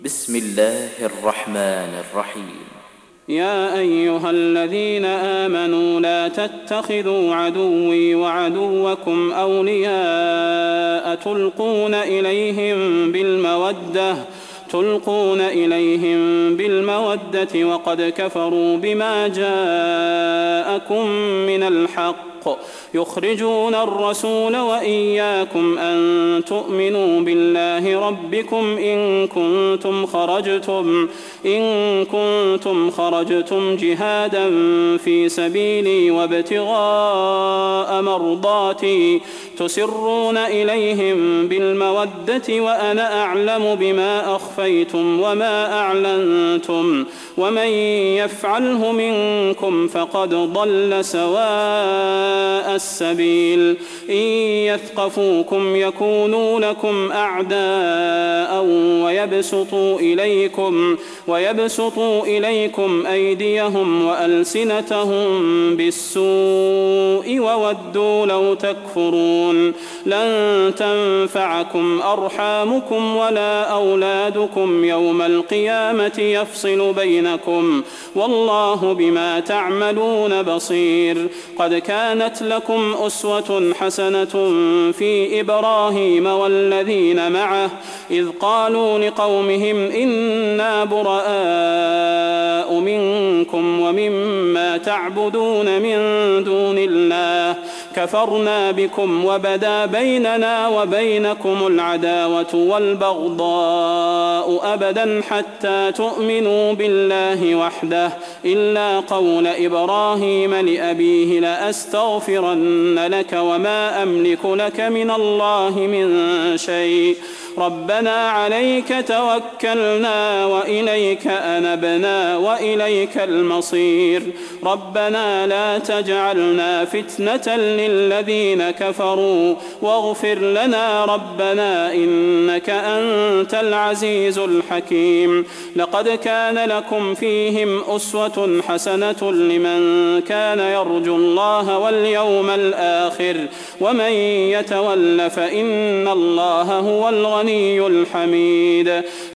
بسم الله الرحمن الرحيم. يا أيها الذين آمنوا لا تتخذوا عدوي وعدوكم أولياء تلقون إليهم بالمودة وقد كفروا بما جاءكم من الحق يخرجون الرسول وإياكم أن تؤمنوا بالله ربكم إن كنتم خرجتم جهادا في سبيلي وابتغاء مرضاتي تسرون إليهم بالمودة وأنا أعلم بما أخفيتم وما أعلنتم ومن يفعله منكم فقد ضل سواء السبيل إن يثقفوكم يكونوا لكم أعداء ويبسطوا إليكم أيديهم وألسنتهم بالسوء وودوا لو تكفرون لن تنفعكم أرحامكم ولا أولادكم يوم القيامة يفصل بينكم والله بما تعملون بصير. قد كانت لكم أسوة حسنة في إبراهيم والذين معه إذ قالوا لقومهم إنا براء منكم ومما تعبدون من دون الله كفرنا بكم وبدا بيننا وبينكم العداوة والبغضاء أبدا حتى تؤمنوا بالله وحده إلا قول إبراهيم لأبيه لأستغفرن لك وما أملك لك من الله من شيء ربنا عليك توكلنا وإليك أنبنا وإليك المصير ربنا لا تجعلنا فتنة للذين كفروا واغفر لنا ربنا إنك أنت العزيز الحكيم. لقد كان لكم فيهم أسوة حسنة لمن كان يرجو الله واليوم الآخر ومن يتول فإن الله هو الغني الحميد.